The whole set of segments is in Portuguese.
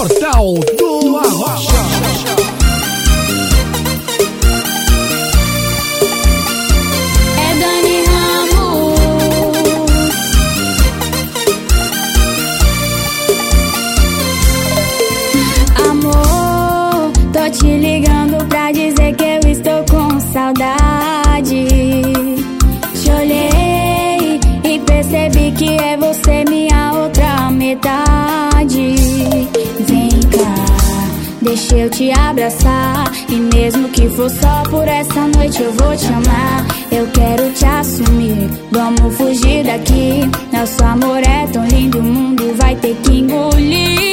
Portal do Arrocha. Te ligando pra dizer que eu estou com saudade. Te olhei e percebi que é você minha outra metade. Vem cá, deixa eu te abraçar. E mesmo que for só por essa noite eu vou te amar. Eu quero te assumir, vamos fugir daqui. Nosso amor é tão lindo, o mundo vai ter que engolir.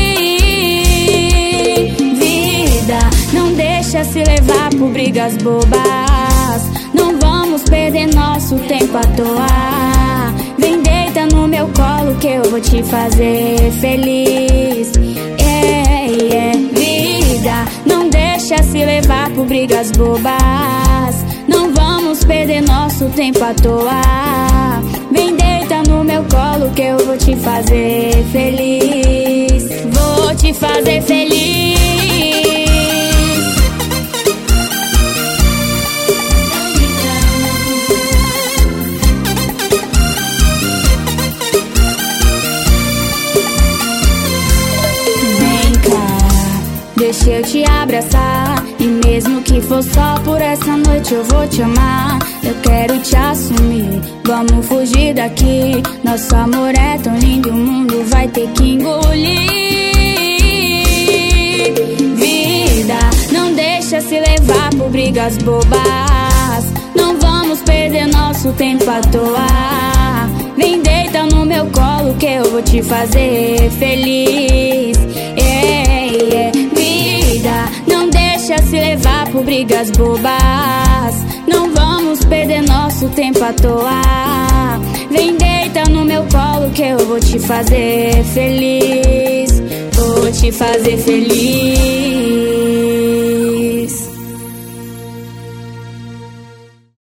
Não deixa se levar por brigas bobas. Não vamos perder nosso tempo à toa. Vem, deita no meu colo que eu vou te fazer feliz. Vida, não deixa se levar por brigas bobas. Não vamos perder nosso tempo à toa. Vem, deita no meu colo que eu vou te fazer feliz. Vou te fazer feliz. Deixa eu te abraçar. E mesmo que for só por essa noite eu vou te amar. Eu quero te assumir, vamos fugir daqui. Nosso amor é tão lindo, o mundo vai ter que engolir. Vida, não deixa se levar por brigas bobas. Não vamos perder nosso tempo à toa. Vem, deita no meu colo que eu vou te fazer feliz. Vida, não deixa se levar por brigas bobas. Não vamos perder nosso tempo à toa. Vem, deita no meu colo que eu vou te fazer feliz. Vou te fazer feliz.